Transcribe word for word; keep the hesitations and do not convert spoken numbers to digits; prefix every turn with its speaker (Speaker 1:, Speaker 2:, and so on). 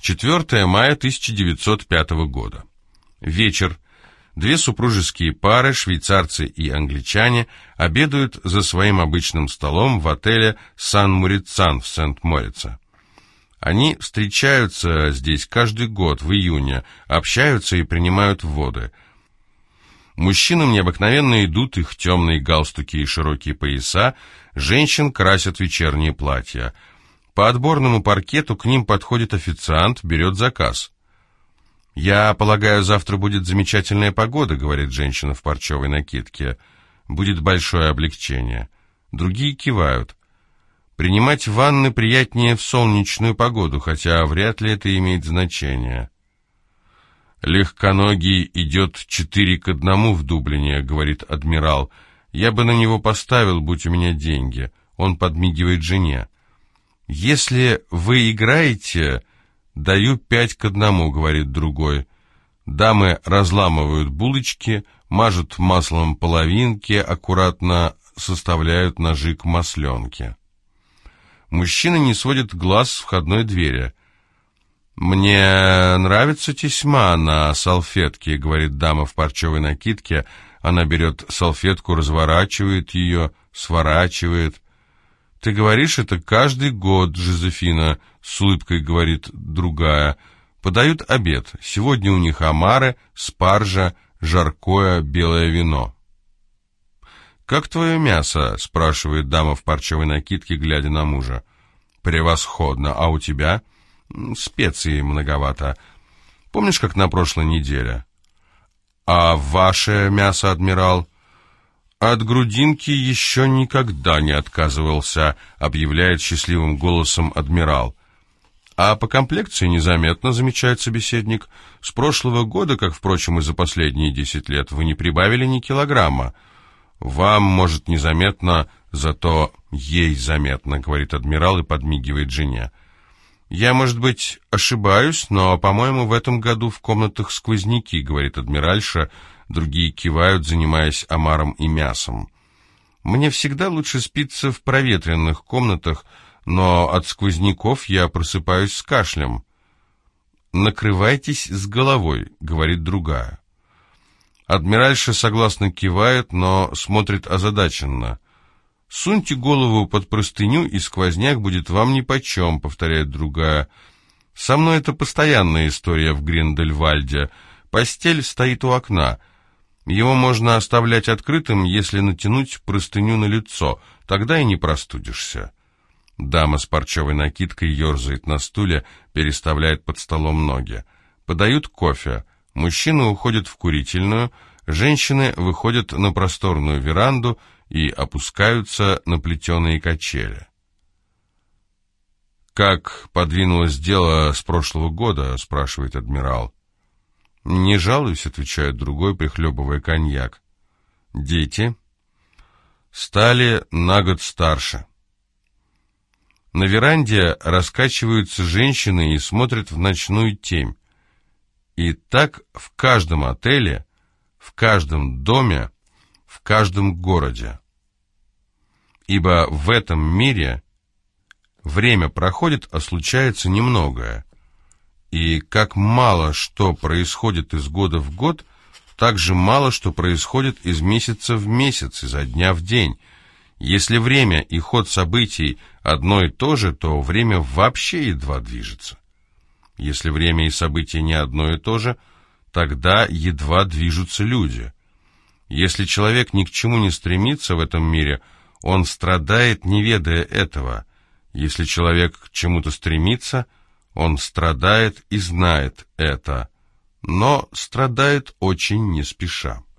Speaker 1: четвёртого мая тысяча девятьсот пятого года. Вечер. Две супружеские пары, швейцарцы и англичане, обедают за своим обычным столом в отеле «Сан-Мурицан» в Сент-Морице. Они встречаются здесь каждый год в июне, общаются и принимают воды. Мужчинам необыкновенно идут их темные галстуки и широкие пояса, женщин красят вечерние платья. По отборному паркету к ним подходит официант, берет заказ. «Я полагаю, завтра будет замечательная погода», — говорит женщина в парчевой накидке. «Будет большое облегчение». Другие кивают. Принимать ванны приятнее в солнечную погоду, хотя вряд ли это имеет значение. «Легконогий идет четыре к одному в Дублине», — говорит адмирал. «Я бы на него поставил, будь у меня деньги». Он подмигивает жене. «Если вы играете, даю пять к одному», — говорит другой. Дамы разламывают булочки, мажут маслом половинки, аккуратно составляют ножи к масленке. Мужчина не сводит глаз с входной двери. «Мне нравится тесьма на салфетке», — говорит дама в парчевой накидке. Она берет салфетку, разворачивает ее, сворачивает. «Ты говоришь это каждый год, Жозефина», — с улыбкой говорит другая. Подают обед. Сегодня у них омары, спаржа, жаркое белое вино. «Как твое мясо?» — спрашивает дама в парчевой накидке, глядя на мужа. «Превосходно. А у тебя?» «Специй многовато. Помнишь, как на прошлой неделе?» «А ваше мясо, адмирал?» «От грудинки еще никогда не отказывался», — объявляет счастливым голосом адмирал. «А по комплекции незаметно», — замечает собеседник. «С прошлого года, как, впрочем, и за последние десять лет, вы не прибавили ни килограмма». «Вам, может, незаметно, зато ей заметно», — говорит адмирал и подмигивает жене. «Я, может быть, ошибаюсь, но, по-моему, в этом году в комнатах сквозняки», — говорит адмиральша. Другие кивают, занимаясь омаром и мясом. «Мне всегда лучше спится в проветренных комнатах, но от сквозняков я просыпаюсь с кашлем». «Накрывайтесь с головой», — говорит другая. Адмиральша согласно кивает, но смотрит озадаченно. «Суньте голову под простыню, и сквозняк будет вам нипочем», — повторяет другая. «Со мной это постоянная история в Гриндельвальде. Постель стоит у окна. Его можно оставлять открытым, если натянуть простыню на лицо, тогда и не простудишься». Дама с парчевой накидкой ерзает на стуле, переставляет под столом ноги. Подают кофе. Мужчины уходят в курительную, женщины выходят на просторную веранду и опускаются на плетеные качели. «Как подвинулось дело с прошлого года?» — спрашивает адмирал. «Не жалуюсь», — отвечает другой, прихлебывая коньяк. «Дети?» «Стали на год старше». На веранде раскачиваются женщины и смотрят в ночную темь. И так в каждом отеле, в каждом доме, в каждом городе. Ибо в этом мире время проходит, а случается немногое. И как мало что происходит из года в год, так же мало что происходит из месяца в месяц, изо дня в день. Если время и ход событий одно и то же, то время вообще едва движется. Если время и события не одно и то же, тогда едва движутся люди. Если человек ни к чему не стремится в этом мире, он страдает, не ведая этого. Если человек к чему-то стремится, он страдает и знает это, но страдает очень не спеша.